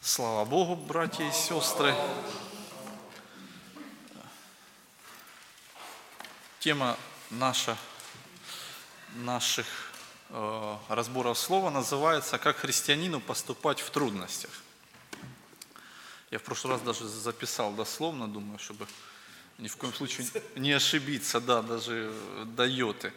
Слава Богу, братья и сестры. Тема наших разборов слова называется «Как христианину поступать в трудностях». Я в прошлый раз даже записал дословно, думаю, чтобы ни в коем случае не ошибиться, да, даже до йоты.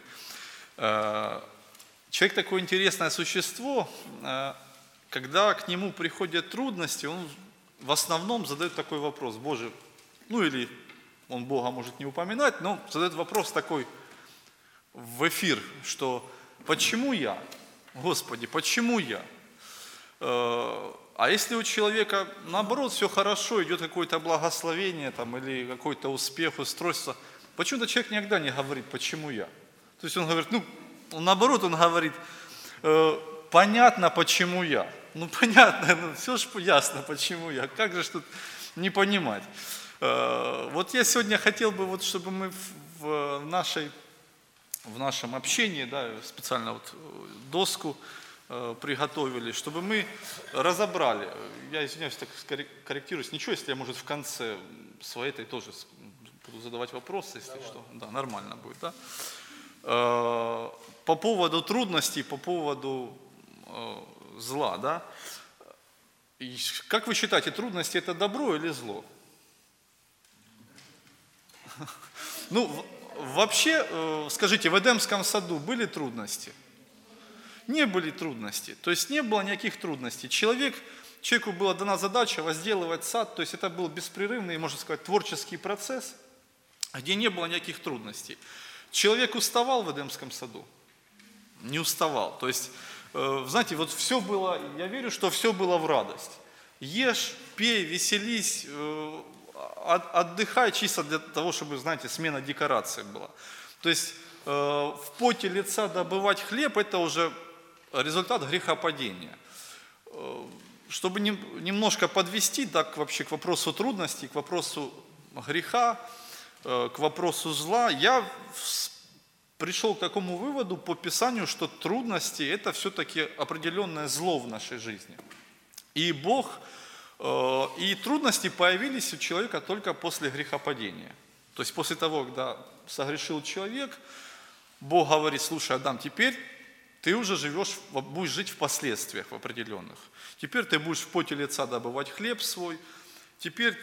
Человек такое интересное существо. Когда к нему приходят трудности, он в основном задает такой вопрос: Боже, или он Бога может не упоминать, но задает вопрос такой в эфир, что почему я? Господи, почему я? А если у человека наоборот все хорошо, идет какое-то благословение там, или какой-то успех, устройство, почему-то человек никогда не говорит, почему я? То есть он говорит, наоборот, он говорит, понятно, почему я. Понятно, все же ясно, почему я. Как же тут не понимать? Вот я сегодня хотел бы, чтобы мы в нашем общении, да, специально доску приготовили, чтобы мы разобрали. Я извиняюсь, так корректируюсь. Ничего, если я, может, в конце своей этой тоже буду задавать вопросы, если что. Да, нормально будет, да? По поводу трудностей, по поводу зла, да? И как вы считаете, трудности это добро или зло? Вообще, скажите, в Эдемском саду были трудности? Не были трудности, то есть не было никаких трудностей. Человеку была дана задача возделывать сад, то есть это был беспрерывный, можно сказать, творческий процесс, где не было никаких трудностей. Человек уставал в Эдемском саду? Не уставал. То есть, знаете, все было, я верю, что все было в радость. Ешь, пей, веселись, отдыхай чисто для того, чтобы, знаете, смена декораций была. То есть в поте лица добывать хлеб – это уже результат грехопадения. Чтобы немножко подвести вообще к вопросу трудностей, к вопросу греха, к вопросу зла, я пришел к такому выводу по Писанию, что трудности – это все-таки определенное зло в нашей жизни. И трудности появились у человека только после грехопадения. То есть после того, когда согрешил человек, Бог говорит: слушай, Адам, теперь ты уже будешь жить в последствиях в определенных. Теперь ты будешь в поте лица добывать хлеб свой, теперь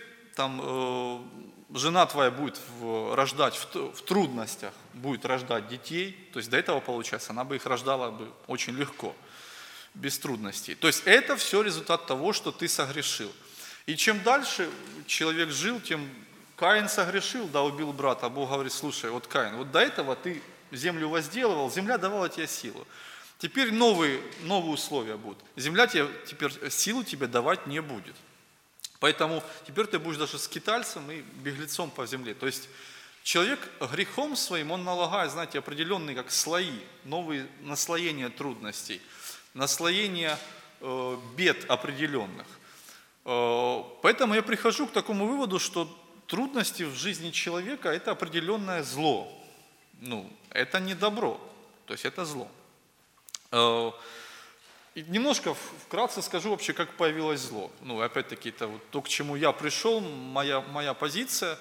жена твоя будет рождать в трудностях, будет рождать детей. То есть до этого, получается, она бы их рождала очень легко, без трудностей. То есть это все результат того, что ты согрешил. И чем дальше человек жил, тем Каин согрешил, убил брата. Бог говорит: слушай, Каин, до этого ты землю возделывал, земля давала тебе силу. Теперь новые условия будут. Земля теперь силу тебе давать не будет. Поэтому теперь ты будешь даже скитальцем и беглецом по земле. То есть человек грехом своим, он налагает, знаете, определенные как слои, новые наслоения трудностей, наслоения бед определенных. Поэтому я прихожу к такому выводу, что трудности в жизни человека – это определенное зло. Это не добро, то есть это зло. И немножко вкратце скажу вообще, как появилось зло. Опять-таки, это то, к чему я пришел, моя позиция.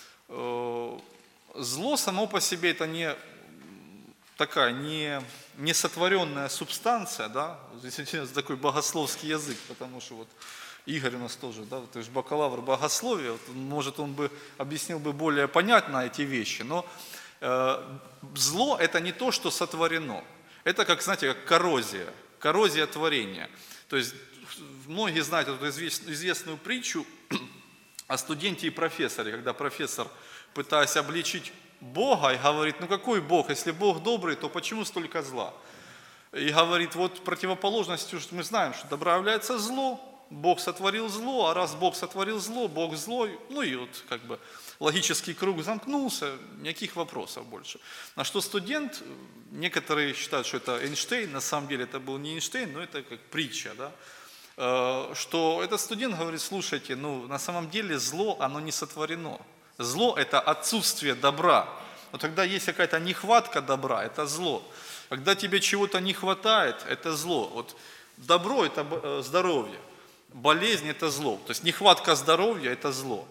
Зло само по себе это не такая, не сотворенная субстанция, да, здесь такой богословский язык, потому что Игорь у нас тоже, да, ты же бакалавр богословия, может он бы объяснил бы более понятно эти вещи, но зло это не то, что сотворено, это как, знаете, как коррозия творения. То есть многие знают эту известную притчу о студенте и профессоре, когда профессор, пытаясь обличить Бога, и говорит: какой Бог, если Бог добрый, то почему столько зла? И говорит, противоположностью, что мы знаем, что добра является зло, Бог сотворил зло, а раз Бог сотворил зло, Бог злой, логический круг замкнулся, никаких вопросов больше. На что студент, некоторые считают, что это Эйнштейн, на самом деле это был не Эйнштейн, но это как притча, да? Что этот студент говорит: слушайте, на самом деле зло, оно не сотворено. Зло – это отсутствие добра. Но тогда есть какая-то нехватка добра, это зло. Когда тебе чего-то не хватает, это зло. Добро – это здоровье. болезнь – это зло. То есть нехватка здоровья – это зло.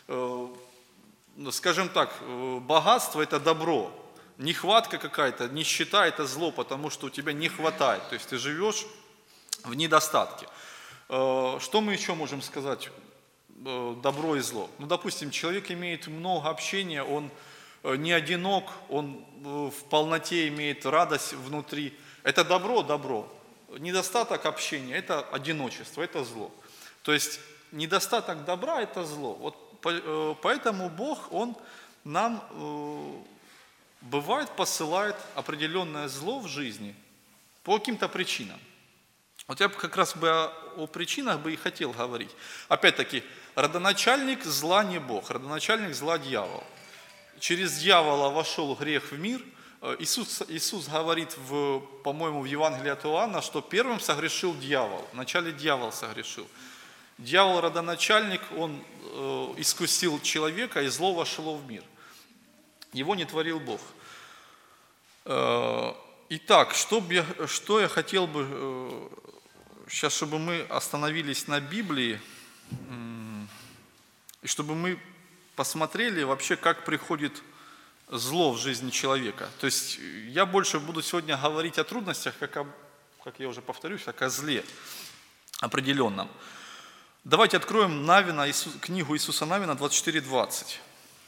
Скажем так, богатство – это добро. Нехватка какая-то, нищета – это зло, потому что у тебя не хватает. То есть ты живешь в недостатке. Что мы еще можем сказать? Добро и зло. Ну, допустим, человек имеет много общения, он не одинок, он в полноте имеет радость внутри. Это добро, добро. Недостаток общения – это одиночество, это зло. То есть недостаток добра – это зло. Вот поэтому Бог, Он нам бывает посылает определенное зло в жизни по каким-то причинам. Вот я бы как раз бы о причинах бы и хотел говорить. Опять-таки, родоначальник зла не Бог, родоначальник зла дьявол. Через дьявола вошел грех в мир. Иисус говорит, по-моему, в Евангелии от Иоанна, что первым согрешил дьявол. Вначале дьявол согрешил. Дьявол родоначальник, он искусил человека, и зло вошло в мир. Его не творил Бог. Итак, что я хотел бы сейчас, чтобы мы остановились на Библии, и чтобы мы посмотрели вообще, как приходит зло в жизнь человека. То есть я больше буду сегодня говорить о трудностях, как я уже повторюсь, как о зле определенном. Давайте откроем Навина, книгу Иисуса Навина 24:20.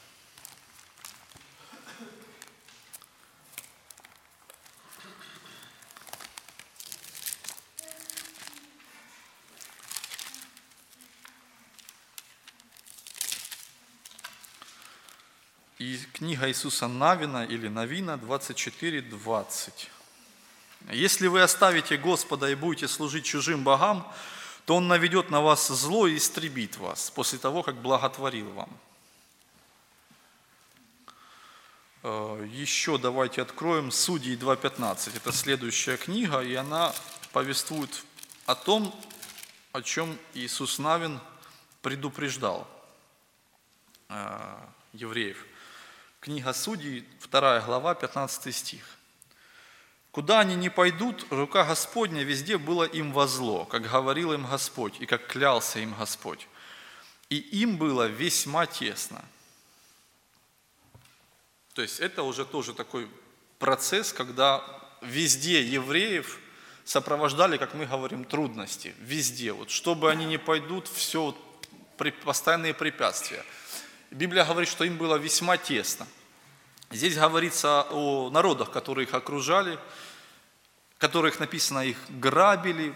И книга Иисуса Навина или Навина 24:20. «Если вы оставите Господа и будете служить чужим богам, то Он наведет на вас зло и истребит вас после того, как благотворил вам». Еще давайте откроем Судьи 2:15. Это следующая книга, и она повествует о том, о чем Иисус Навин предупреждал евреев. Книга Судей, 2 глава, 15 стих. «Куда они не пойдут, рука Господня везде была им во зло, как говорил им Господь, и как клялся им Господь. И им было весьма тесно». То есть это уже тоже такой процесс, когда везде евреев сопровождали, как мы говорим, трудности. Везде. Вот, чтобы они не пойдут, все постоянные препятствия. Библия говорит, что им было весьма тесно. Здесь говорится о народах, которые их окружали, которых, написано, их грабили.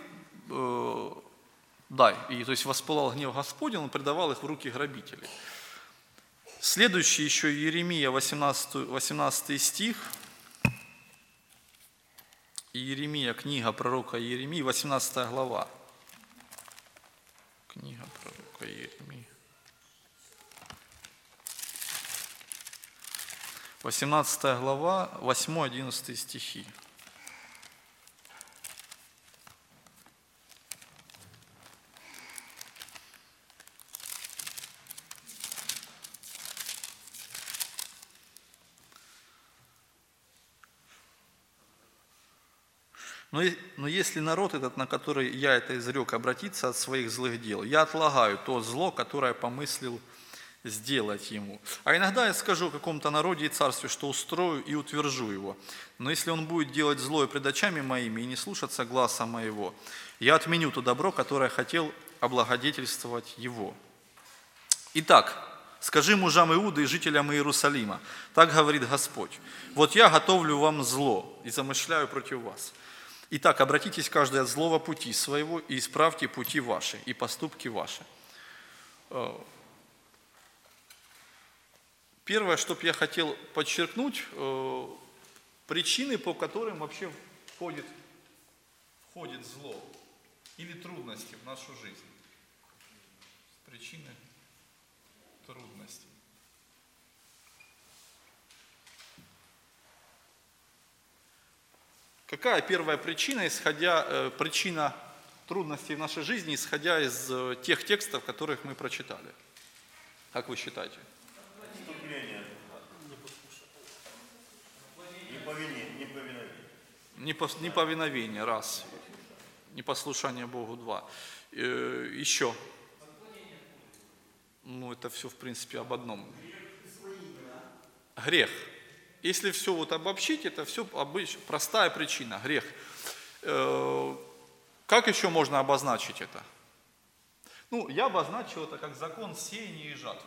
Да, и то есть воспылал гнев Господень, Он предавал их в руки грабителей. Следующий еще Иеремия, 18 стих. Иеремия, книга пророка Иеремии, 18 глава. Книга пророка Иеремии. 18 глава, 8-11 стихи. Но если народ этот, на который я это изрек, обратится от своих злых дел, я отлагаю то зло, которое помыслил сделать ему. А иногда я скажу о каком-то народе и царстве, что устрою и утвержу его. Но если он будет делать злое пред очами моими и не слушаться гласа моего, я отменю то добро, которое хотел облагодетельствовать его. Итак, скажи мужам Иуды и жителям Иерусалима, так говорит Господь, вот я готовлю вам зло и замышляю против вас. Итак, обратитесь каждый от злого пути своего и исправьте пути ваши и поступки ваши. Первое, что я хотел подчеркнуть, причины, по которым вообще входит зло или трудности в нашу жизнь. Причины трудностей. Какая первая причина, причина трудностей в нашей жизни, исходя из тех текстов, которых мы прочитали? Как вы считаете? Неповиновение, раз. Непослушание Богу 2. Еще. Ну, это все, в принципе, об одном. Грех. Если все вот обобщить, это все простая причина, грех. Как еще можно обозначить это? Ну, я обозначил это как закон сеяния и жатвы.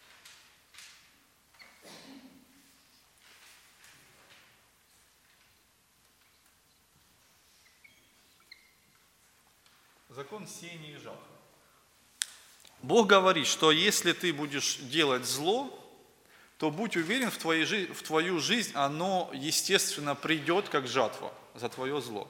Закон сеяния и жатвы. Бог говорит, что если ты будешь делать зло, то будь уверен, в твою жизнь оно, естественно, придет как жатва за твое зло.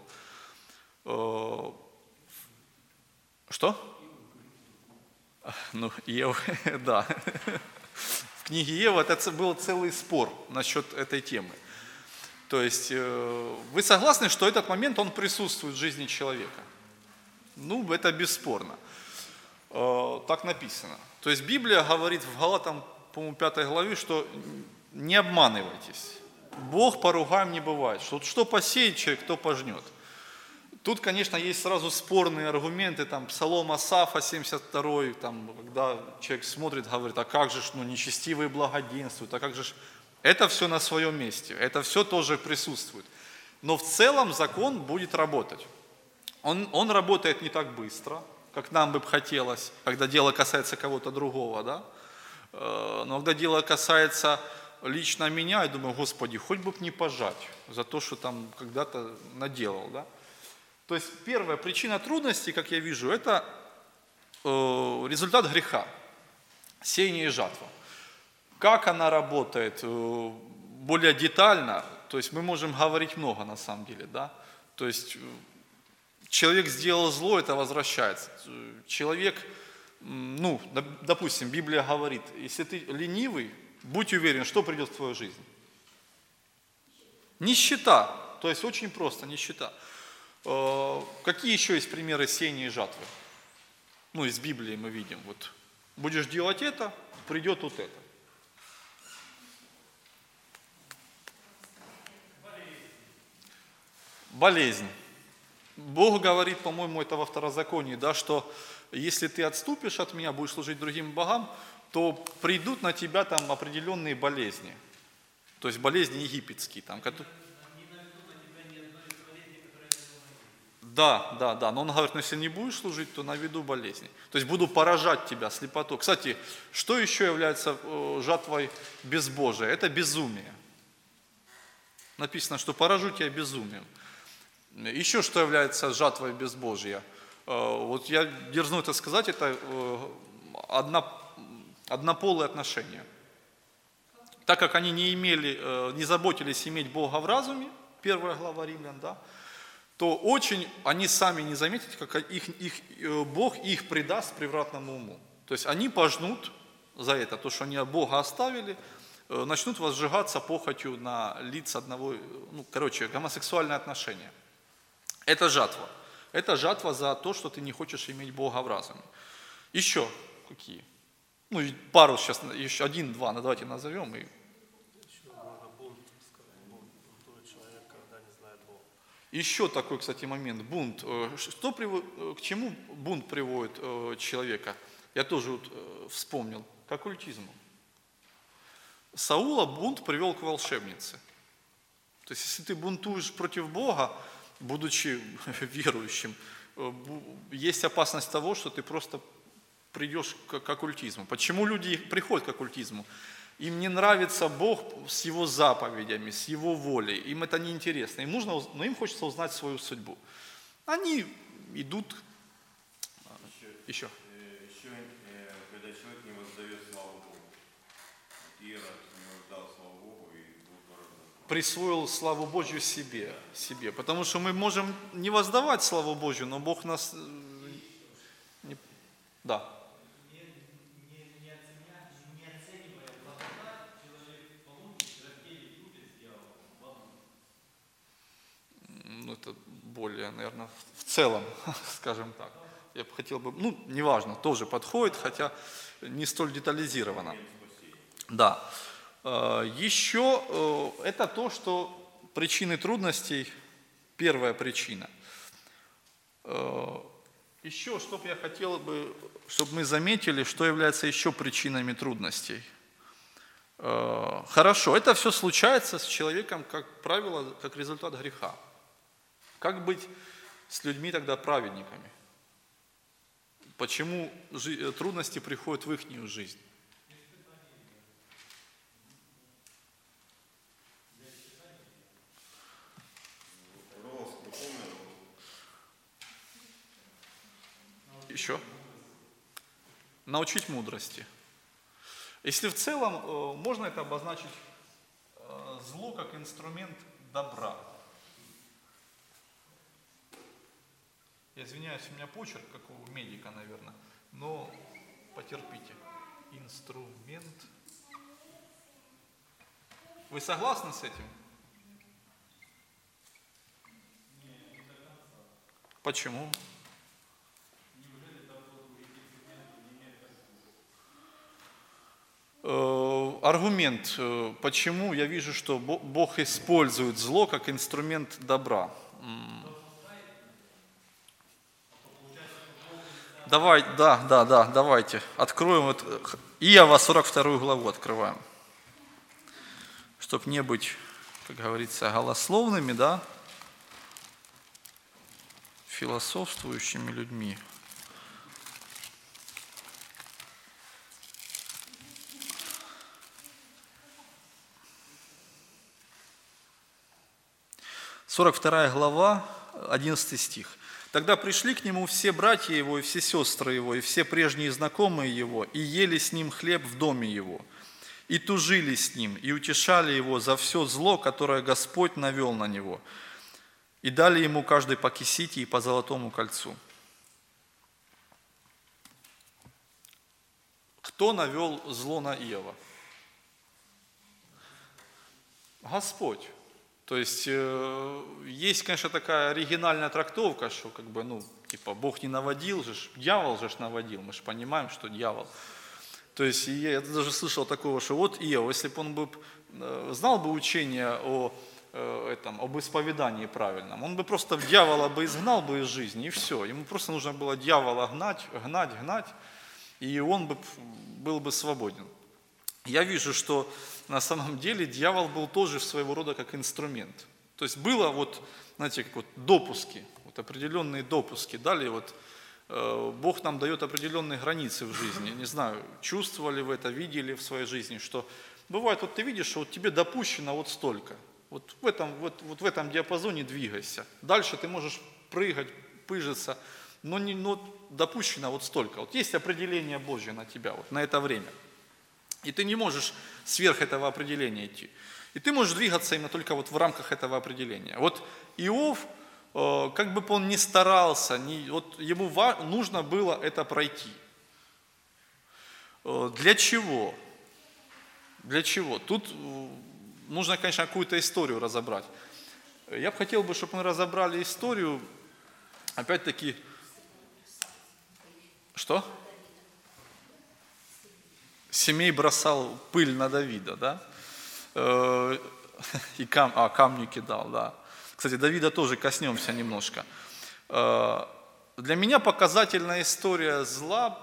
Что? Ну, Ева, да. В книге Ева это был целый спор насчет этой темы. То есть, вы согласны, что этот момент, он присутствует в жизни человека? Ну, это бесспорно. Так написано. То есть, Библия говорит в Галатам, по-моему, 5 главе, что не обманывайтесь. Бог поругаем не бывает. Что посеет человек, то пожнет. Тут, конечно, есть сразу спорные аргументы, там, Псалом Асафа 72, там, когда человек смотрит, говорит, а как же, нечестивые благоденствуют, а как же, это все на своем месте, это все тоже присутствует. Но в целом закон будет работать. Он работает не так быстро, как нам бы хотелось, когда дело касается кого-то другого, да? Но когда дело касается лично меня, я думаю, Господи, хоть бы не пожать за то, что там когда-то наделал, да? То есть первая причина трудностей, как я вижу, это результат греха, сеяние и жатва. Как она работает более детально, то есть мы можем говорить много на самом деле, да? То есть человек сделал зло, это возвращается. Человек, ну, допустим, Библия говорит, если ты ленивый, будь уверен, что придет в твою жизнь. Нищета, то есть очень просто, нищета. Какие еще есть примеры сеяния и жатвы? Ну, из Библии мы видим, вот, будешь делать это, придет вот это. Болезнь. Бог говорит, по-моему, это во Второзаконии, да, что если ты отступишь от меня, будешь служить другим богам, то придут на тебя там определенные болезни. То есть болезни египетские. Там, Да, но он говорит, но если не будешь служить, то наведу болезни. То есть буду поражать тебя, слепоту. Кстати, что еще является жатвой безбожия? Это безумие. Написано, что поражу тебя безумием. Еще что является жатвой безбожия? Вот я дерзну это сказать, это однополые отношения. Так как они не заботились иметь Бога в разуме, 1 глава Римлян, да, то очень они сами не заметят, как Бог их предаст превратному уму. То есть они пожнут за это, то, что они Бога оставили, начнут возжигаться похотью на лиц одного, гомосексуальные отношения. Это жатва. Это жатва за то, что ты не хочешь иметь Бога в разуме. Еще какие? Ну, пару сейчас, еще 1-2, давайте назовем. Еще такой, кстати, момент, бунт. К чему бунт приводит человека? Я тоже вот вспомнил, к оккультизму. Саула бунт привел к волшебнице. То есть, если ты бунтуешь против Бога, будучи верующим, есть опасность того, что ты просто придешь к оккультизму. Почему люди приходят к оккультизму? Им не нравится Бог с Его заповедями, с Его волей. Им это неинтересно. Но им хочется узнать свою судьбу. Они идут... Еще. Когда человек не воздает славу Богу. Ирод не воздал славу Богу и был поражен. Присвоил славу Божью себе. Потому что мы можем не воздавать славу Божью, но Бог нас... Да. Ну, это более, наверное, в целом, скажем так. Я бы хотел бы, неважно, тоже подходит, хотя не столь детализированно. Да. Еще это то, что причины трудностей, первая причина. Еще, что бы я хотел бы, чтобы мы заметили, что является еще причинами трудностей. Хорошо, это все случается с человеком, как правило, как результат греха. Как быть с людьми тогда праведниками? Почему трудности приходят в их жизнь? Еще? Научить мудрости. Если в целом, можно это обозначить зло как инструмент добра. Я извиняюсь, у меня почерк, как у медика, наверное, но потерпите. Инструмент. Вы согласны с этим? Почему? Аргумент, почему я вижу, что Бог использует зло как инструмент добра. Давайте. Откроем Иова 42 главу открываем. Чтобы не быть, как говорится, голословными, да, философствующими людьми. Сорок 42 глава, 11 стих. Тогда пришли к нему все братья его, и все сестры его, и все прежние знакомые его, и ели с ним хлеб в доме его, и тужили с ним, и утешали его за все зло, которое Господь навел на него, и дали ему каждый по кисите и по золотому кольцу. Кто навел зло на Иова? Господь. То есть, есть, конечно, такая оригинальная трактовка, что Бог не наводил же, дьявол же наводил, мы же понимаем, что дьявол. То есть, я даже слышал такого, что вот Иов, если бы он бы знал бы учение об исповедании правильном, он бы просто дьявола бы изгнал бы из жизни, и все. Ему просто нужно было дьявола гнать, и он бы был бы свободен. Я вижу, что на самом деле дьявол был тоже своего рода как инструмент. То есть было допуски, определенные допуски. Далее Бог нам дает определенные границы в жизни. Не знаю, чувствовали вы это, видели в своей жизни, что бывает, ты видишь, что тебе допущено вот столько. Вот в этом диапазоне двигайся. Дальше ты можешь прыгать, пыжиться, но допущено вот столько. Есть определение Божье на тебя, на это время. И ты не можешь сверх этого определения идти. И ты можешь двигаться именно только в рамках этого определения. Иов, как бы он ни старался, ему нужно было это пройти. Для чего? Для чего? Тут нужно, конечно, какую-то историю разобрать. Я бы хотел, чтобы мы разобрали историю, опять-таки, что? Семей бросал пыль на Давида, да? И камни кидал, да. Кстати, Давида тоже коснемся немножко. Для меня показательная история зла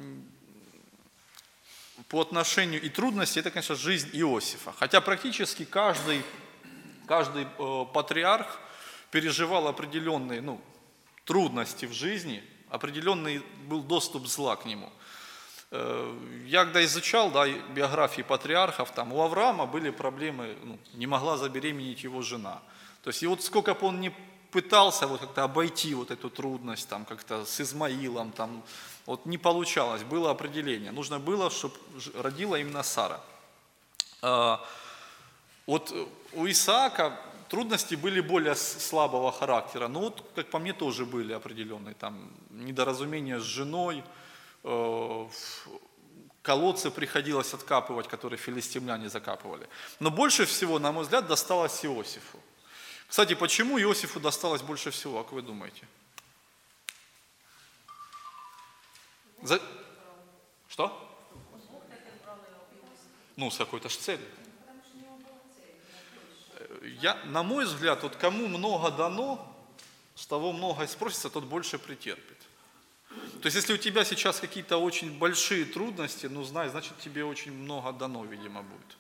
по отношению и трудности, это, конечно, жизнь Иосифа. Хотя практически каждый патриарх переживал определенные трудности в жизни, определенный был доступ зла к нему. Я когда изучал биографии патриархов, у Авраама были проблемы, не могла забеременеть его жена. То есть, и сколько бы он ни пытался как-то обойти эту трудность, как-то с Измаилом, не получалось, было определение. Нужно было, чтобы родила именно Сара. У Исаака трудности были более слабого характера, но как по мне, тоже были определенные, недоразумения с женой, колодцы приходилось откапывать, которые филистимляне закапывали. Но больше всего, на мой взгляд, досталось Иосифу. Кстати, почему Иосифу досталось больше всего, как вы думаете? Что? С какой-то ж целью. На мой взгляд, кому много дано, С того много спросится, тот больше претерпит. То есть, если у тебя сейчас какие-то очень большие трудности, ну, знай, значит, тебе очень много дано, видимо, будет.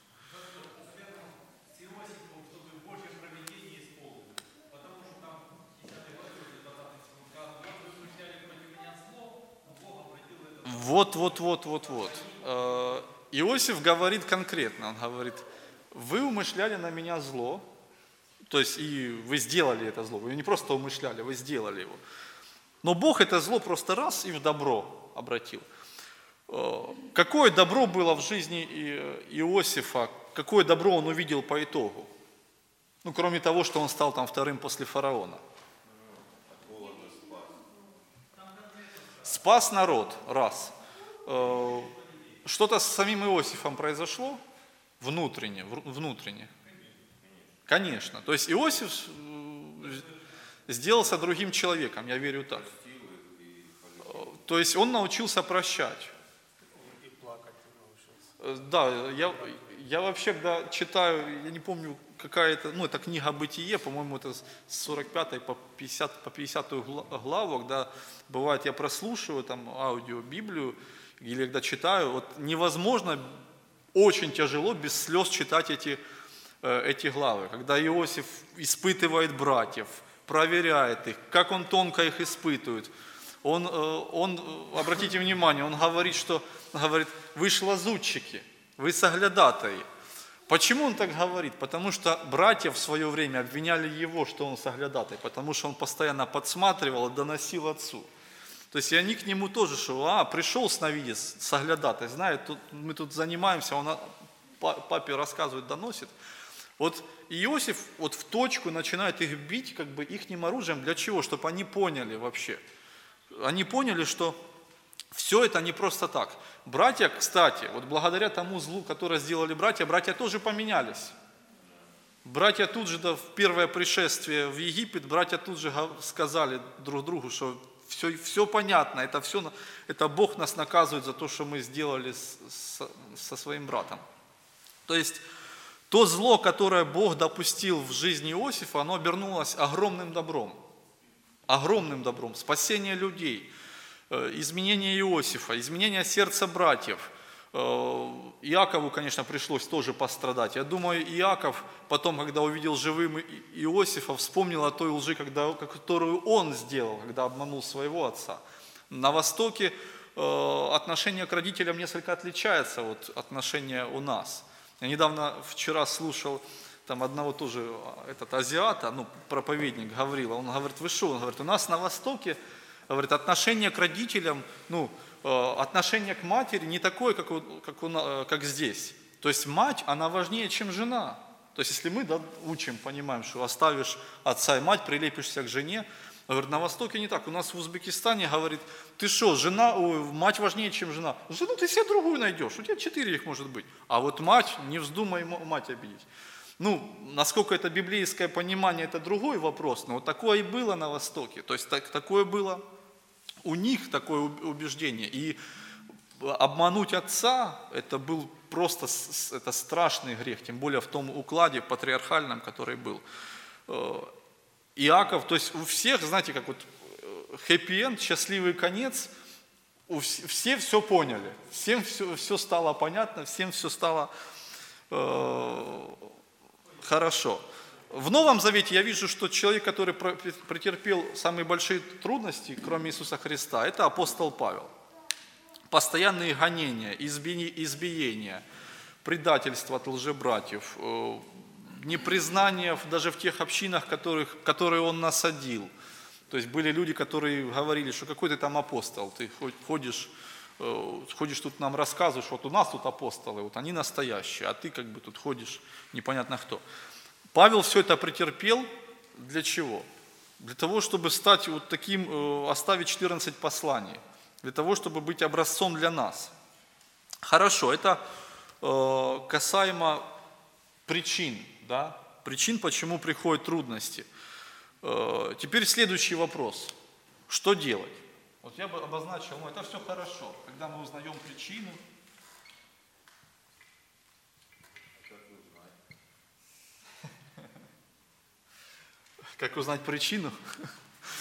Вот. Иосиф говорит конкретно, он говорит, вы умышляли на меня зло, то есть и вы сделали это зло, вы не просто умышляли, вы сделали его. Но Бог это зло просто раз и в добро обратил. Какое добро было в жизни Иосифа, какое добро он увидел по итогу? Ну, кроме того, что он стал там вторым после фараона. Спас народ, раз. Что-то с самим Иосифом произошло внутренне. Конечно. То есть Иосиф сделался другим человеком, я верю так. То есть он научился прощать. И плакать научился. Да, я вообще, когда читаю, я не помню, какая это, ну, это книга «Бытие», по-моему, это с 45 по 50 главу, когда бывает, я прослушиваю там аудио, Библию, или когда читаю, вот невозможно, очень тяжело без слез читать эти главы. Когда Иосиф испытывает братьев, проверяет их, как он тонко их испытывает. Он, обратите внимание, он говорит, вы ж лазутчики, вы соглядатаи. Почему он так говорит? Потому что братья в свое время обвиняли его, что он соглядатай, потому что он постоянно подсматривал и доносил отцу. То есть и они к нему тоже, что пришел сновидец, соглядатай, знает, мы тут занимаемся, он папе рассказывает, доносит. Вот Иосиф вот в точку начинает их бить, как бы ихним оружием. Для чего? Чтобы они поняли вообще. Они поняли, что все это не просто так. Братья, кстати, вот благодаря тому злу, которое сделали братья тоже поменялись. Братья тут же, в первое пришествие в Египет, братья тут же сказали друг другу, что все понятно, это Бог нас наказывает за то, что мы сделали со своим братом. То есть то зло, которое Бог допустил в жизни Иосифа, оно обернулось огромным добром. Огромным добром. Спасение людей, изменение Иосифа, изменение сердца братьев. Иакову, конечно, пришлось тоже пострадать. Я думаю, Иаков потом, когда увидел живым Иосифа, вспомнил о той лжи, которую он сделал, когда обманул своего отца. На Востоке отношение к родителям несколько отличается от отношения у нас. Я недавно, вчера слушал там одного тоже азиата, проповедник говорил, он говорит, вы что? Он говорит, у нас на Востоке, говорит, отношение к родителям, отношение к матери не такое, как здесь. То есть мать, она важнее, чем жена. То есть если мы учим, понимаем, что оставишь отца и мать, прилепишься к жене, говорит, на Востоке не так. У нас в Узбекистане, говорит, ты что, мать важнее, чем жена. Жену ты себе другую найдешь, у тебя 4 их может быть. А вот мать, не вздумай мать обидеть. Насколько это библейское понимание, это другой вопрос, но вот такое и было на Востоке. То есть такое было у них, такое убеждение. И обмануть отца, это был просто это страшный грех, тем более в том укладе патриархальном, который был. Иаков, то есть у всех, знаете, как вот хэппи-энд, счастливый конец, все поняли, всем все стало понятно, всем все стало хорошо. В Новом Завете я вижу, что человек, который претерпел самые большие трудности, кроме Иисуса Христа, это апостол Павел. Постоянные гонения, избиения, предательство от лжебратьев, непризнание даже в тех общинах, которые он насадил. То есть были люди, которые говорили, что какой ты там апостол, ты ходишь тут нам рассказываешь, вот у нас тут апостолы, вот они настоящие, а ты как бы тут ходишь непонятно кто. Павел все это претерпел для чего? Для того, чтобы стать вот таким, оставить 14 посланий, для того, чтобы быть образцом для нас. Хорошо, это касаемо причин, да? Причин, почему приходят трудности. Теперь следующий вопрос. Что делать? Вот я бы обозначил, это все хорошо, когда мы узнаем причину. Как узнать причину?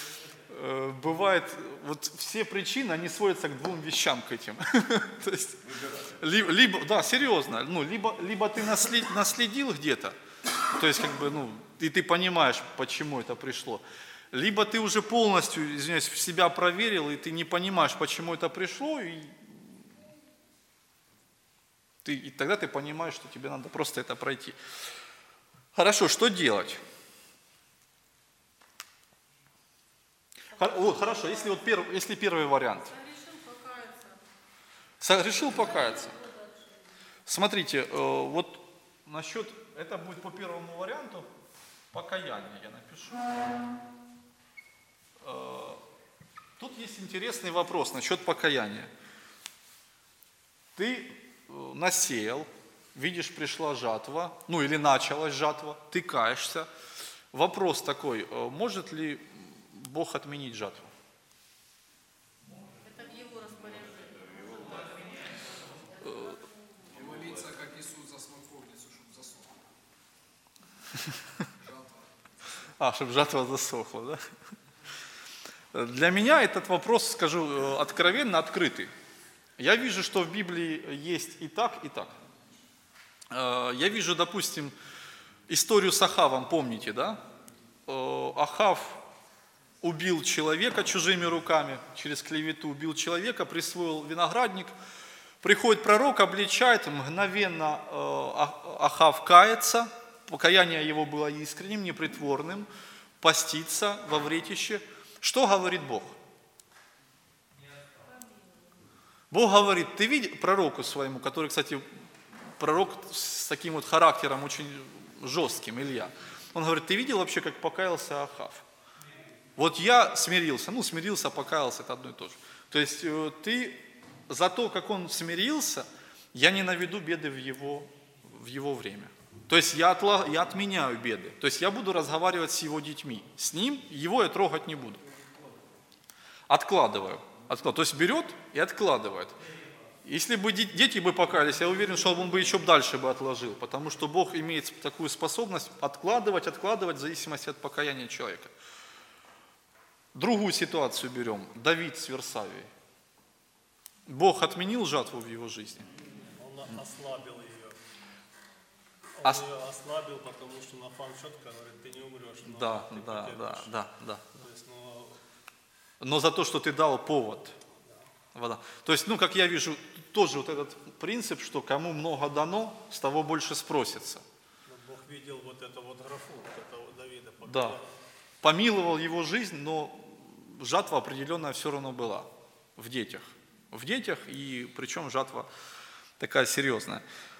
бывает, вот все причины, они сводятся к двум вещам к этим. То есть, либо, да, серьезно, ну, либо ты наследил где-то, то есть, как бы, ну, и ты понимаешь, почему это пришло, либо ты уже полностью, извиняюсь, себя проверил, и ты не понимаешь, почему это пришло, и тогда ты понимаешь, что тебе надо просто это пройти. Хорошо, что делать? Вот, хорошо, если первый вариант. Решил покаяться. Смотрите, вот насчет, это будет по первому варианту, покаяние я напишу. Тут есть интересный вопрос насчет покаяния. Ты насеял, видишь, пришла жатва, ну или началась жатва, ты каешься. Вопрос такой, может ли Бог отменить жатву? Это в его распоряжении. И молиться, как Иисус, за смоковницу, чтобы засохла. Чтобы жатва засохла, да? Для меня этот вопрос, скажу откровенно, открытый. Я вижу, что в Библии есть и так, и так. Я вижу, допустим, историю с Ахавом, помните, да? Ахав убил человека чужими руками, через клевету убил человека, присвоил виноградник. Приходит пророк, обличает, мгновенно Ахав кается, покаяние его было искренним, непритворным, постится во вретище. Что говорит Бог? Бог говорит, ты видишь пророку своему, который, кстати, пророк с таким вот характером очень жестким, Илья. Он говорит, ты видел вообще, как покаялся Ахав? Вот я смирился, смирился, покаялся, это одно и то же. То есть ты за то, как он смирился, я не наведу беды в его время. То есть я отменяю беды. То есть я буду разговаривать с его детьми. С ним его я трогать не буду. Откладываю. То есть берет и откладывает. Если бы дети бы покаялись, я уверен, что он бы еще дальше бы отложил. Потому что Бог имеет такую способность откладывать в зависимости от покаяния человека. Другую ситуацию берем. Давид с Версавией. Бог отменил жатву в его жизни. Он ослабил ее. Он ее ослабил, потому что Нафан четко говорит, ты не умрешь. Да. То есть, Но за то, что ты дал повод. Вода. То есть, как я вижу, тоже вот этот принцип, что кому много дано, с того больше спросится. Бог видел вот эту вот графу, вот этого Давида. Да. Помиловал его жизнь, но жатва определенная все равно была в детях. В детях, и причем жатва такая серьезная.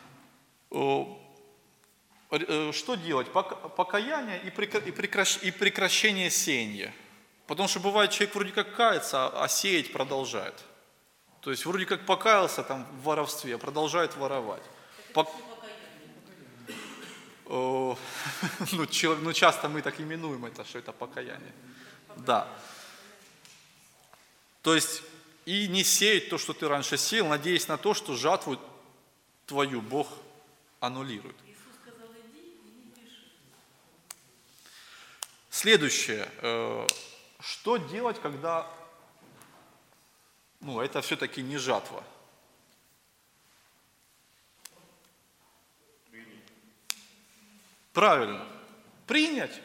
Что делать? Покаяние и прекращение сеяния. Потому что бывает, человек вроде как кается, а сеять продолжает. То есть вроде как покаялся там в воровстве, а продолжает воровать. Часто мы так именуем это, что это покаяние. Да. То есть и не сеять то, что ты раньше сеял, надеясь на то, что жатву твою Бог аннулирует. Следующее. Что делать, когда это все-таки не жатва? Правильно. Принять.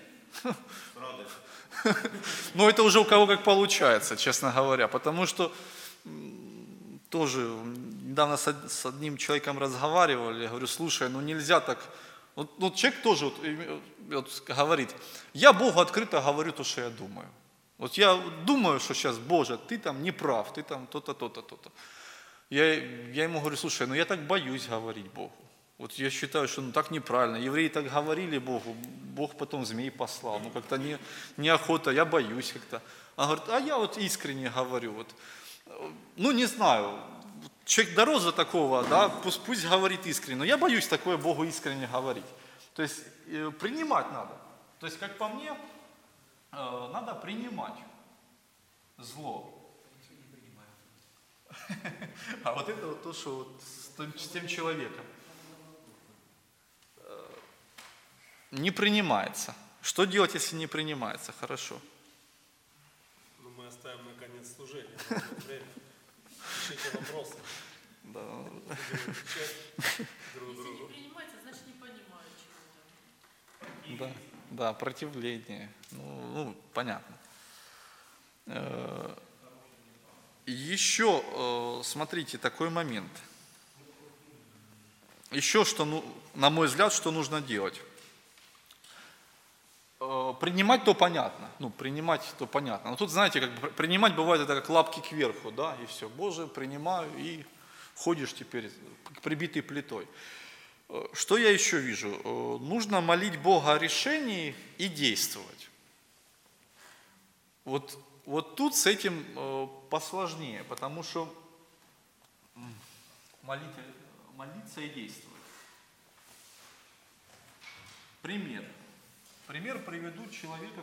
Но это уже у кого как получается, честно говоря. Потому что тоже недавно с одним человеком разговаривали, я говорю, слушай, нельзя так. Вот человек тоже говорит, я Богу открыто говорю то, что я думаю. Вот я думаю, что сейчас, Боже, ты там не прав, ты там то-то, то-то, то-то. Я ему говорю, слушай, я так боюсь говорить Богу. Вот я считаю, что так неправильно. Евреи так говорили Богу, Бог потом змей послал. Как-то неохота, я боюсь как-то. Он говорит, а я вот искренне говорю. Не знаю, человек дорос до такого, да, пусть говорит искренне. Но я боюсь такое Богу искренне говорить. То есть принимать надо. То есть, как по мне, надо принимать зло. А вот это вот то, что с тем человеком не принимается. Что делать, если не принимается? Хорошо. конец служения. Время. Пишите вопросы. Да. Будем отвечать друг Если не другу. принимается, значит не понимаю чего-то. Да, да, противление. Ну, понятно. Еще, смотрите, такой момент. Еще что, на мой взгляд, что нужно делать. Принимать то понятно. Принимать то понятно. Но тут, знаете, как принимать бывает это как лапки кверху, да, и все. Боже, принимаю, и ходишь теперь как прибитый плитой. Что я еще вижу? Нужно молить Бога о решении и действовать. Вот тут с этим посложнее, потому что молиться и действовать. Пример. Пример приведу человека,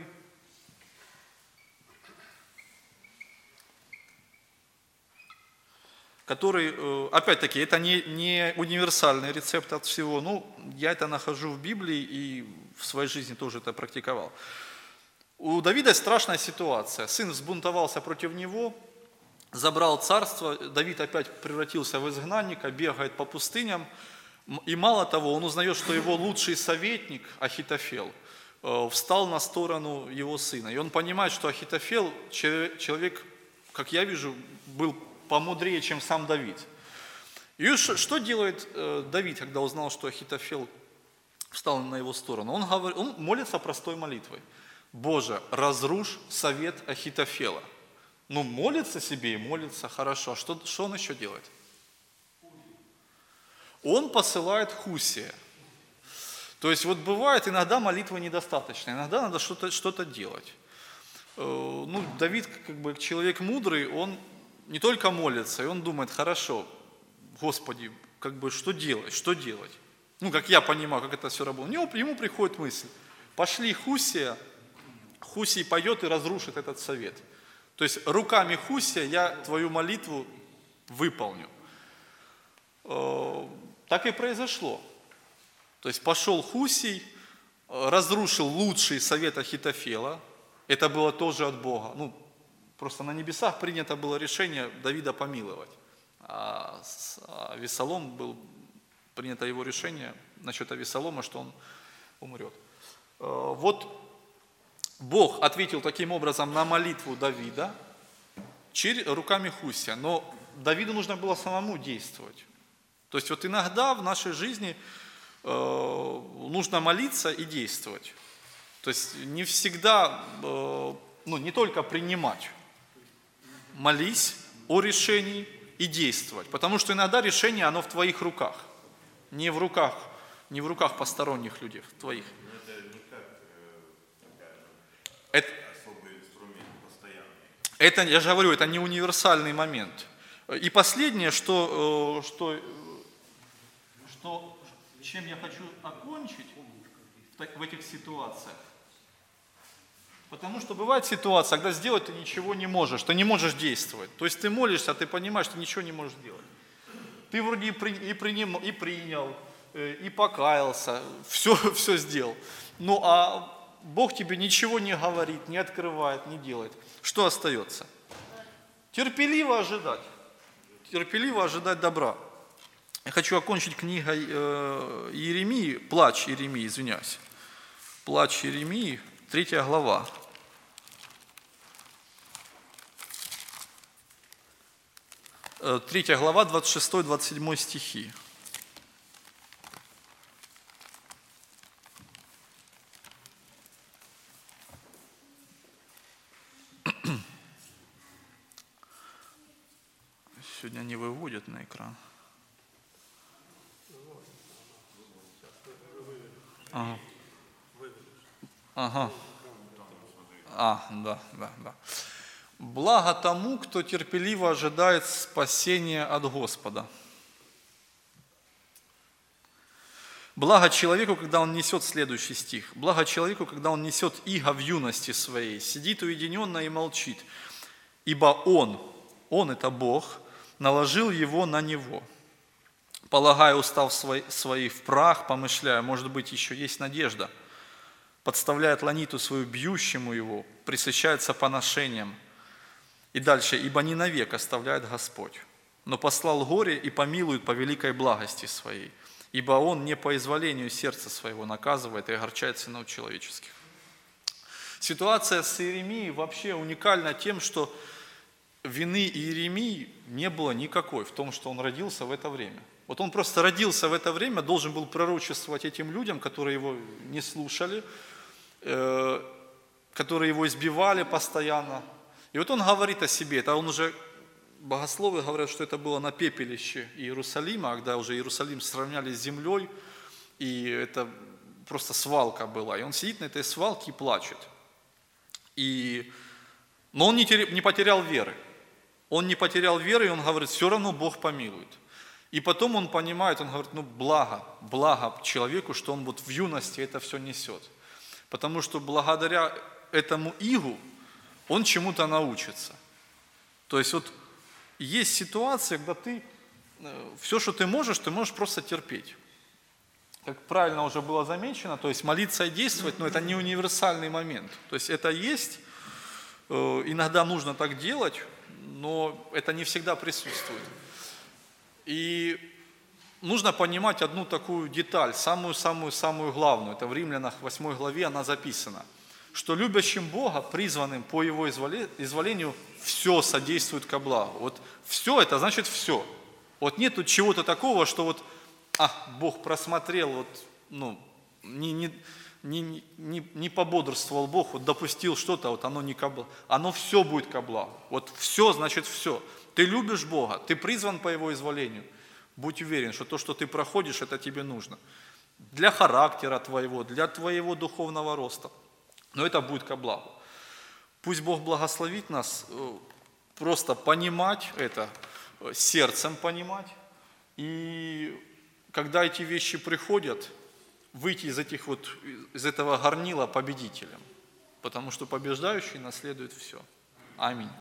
который, опять-таки, это не универсальный рецепт от всего, я это нахожу в Библии и в своей жизни тоже это практиковал. У Давида страшная ситуация. Сын взбунтовался против него, забрал царство, Давид опять превратился в изгнанника, бегает по пустыням. И мало того, он узнает, что его лучший советник Ахитофел встал на сторону его сына. И он понимает, что Ахитофел, человек, как я вижу, был помудрее, чем сам Давид. И что делает Давид, когда узнал, что Ахитофел встал на его сторону? Он молится простой молитвой. Боже, разрушь совет Ахитофела. Молится себе и молится, хорошо. А что он еще делает? Он посылает Хусия. То есть бывает, иногда молитвы недостаточно, иногда надо что-то делать. Давид, как человек мудрый, он не только молится, и он думает, хорошо, Господи, что делать? Как я понимаю, как это все работает. Ему приходит мысль, пошли Хусия, Хусий пойдет и разрушит этот совет. То есть руками Хусия я твою молитву выполню. Так и произошло. То есть пошел Хусий, разрушил лучший совет Ахитофела. Это было тоже от Бога. Просто на небесах принято было решение Давида помиловать. А Авессалом принято его решение насчет Авессалома, что он умрет. Бог ответил таким образом на молитву Давида руками Хусия, но Давиду нужно было самому действовать. То есть иногда в нашей жизни нужно молиться и действовать. То есть не всегда, не только принимать. Молись о решении и действовать. Потому что иногда решение, оно в твоих руках. Не в руках посторонних людей, в твоих. Это не как особый инструмент постоянный. Это, я же говорю, это не универсальный момент. И последнее, чем я хочу окончить в этих ситуациях. Потому что бывает ситуация, когда сделать ты ничего не можешь, ты не можешь действовать. То есть ты молишься, а ты понимаешь, что ничего не можешь делать. Ты вроде и принял, и покаялся, все сделал. А Бог тебе ничего не говорит, не открывает, не делает. Что остается? Терпеливо ожидать добра. Я хочу окончить книгой Иеремии, Плач Иеремии, извиняюсь. Плач Иеремии, 3 глава. Третья глава, 26-27 стихи. Сегодня не выводят на экран. Ага. Да. Благо тому, кто терпеливо ожидает спасения от Господа. Благо человеку, когда он несет, следующий стих, благо человеку, когда он несет иго в юности своей, сидит уединенно и молчит, ибо он это Бог, наложил его на него. Полагая устав свои в прах, помышляя, может быть, еще есть надежда, подставляет ланиту свою бьющему его, пресыщается поношением. И дальше, ибо не навек оставляет Господь, но послал горе и помилует по великой благости своей, ибо Он не по изволению сердца своего наказывает и огорчает сынов человеческих. Ситуация с Иеремией вообще уникальна тем, что вины Иеремии не было никакой в том, что он родился в это время. Вот он просто родился в это время, должен был пророчествовать этим людям, которые его не слушали, которые его избивали постоянно. И вот он говорит о себе, это он уже, богословы говорят, что это было на пепелище Иерусалима, когда уже Иерусалим сравняли с землей, и это просто свалка была. И он сидит на этой свалке и плачет. Но он не потерял веры. Он не потерял веры, и он говорит, все равно Бог помилует. И потом он понимает, он говорит, благо человеку, что он вот в юности это все несет. Потому что благодаря этому игу он чему-то научится. То есть вот есть ситуация, когда все, что ты можешь просто терпеть. Как правильно уже было замечено, то есть молиться и действовать, но это не универсальный момент. То есть это есть, иногда нужно так делать, но это не всегда присутствует. И нужно понимать одну такую деталь, самую главную, это в Римлянах 8 главе она записана, что любящим Бога, призванным по Его изволению, все содействует ко благу. Вот все это значит все. Вот нету чего-то такого, что вот, Бог просмотрел, вот, не пободрствовал Бог, вот допустил что-то, вот оно не ко благу. Оно все будет ко благу. Вот все значит все. Ты любишь Бога, ты призван по Его изволению. Будь уверен, что то, что ты проходишь, это тебе нужно. Для характера твоего, для твоего духовного роста. Но это будет ко благу. Пусть Бог благословит нас просто понимать это, сердцем понимать. И когда эти вещи приходят, выйти из этого горнила победителем. Потому что побеждающий наследует все. Аминь.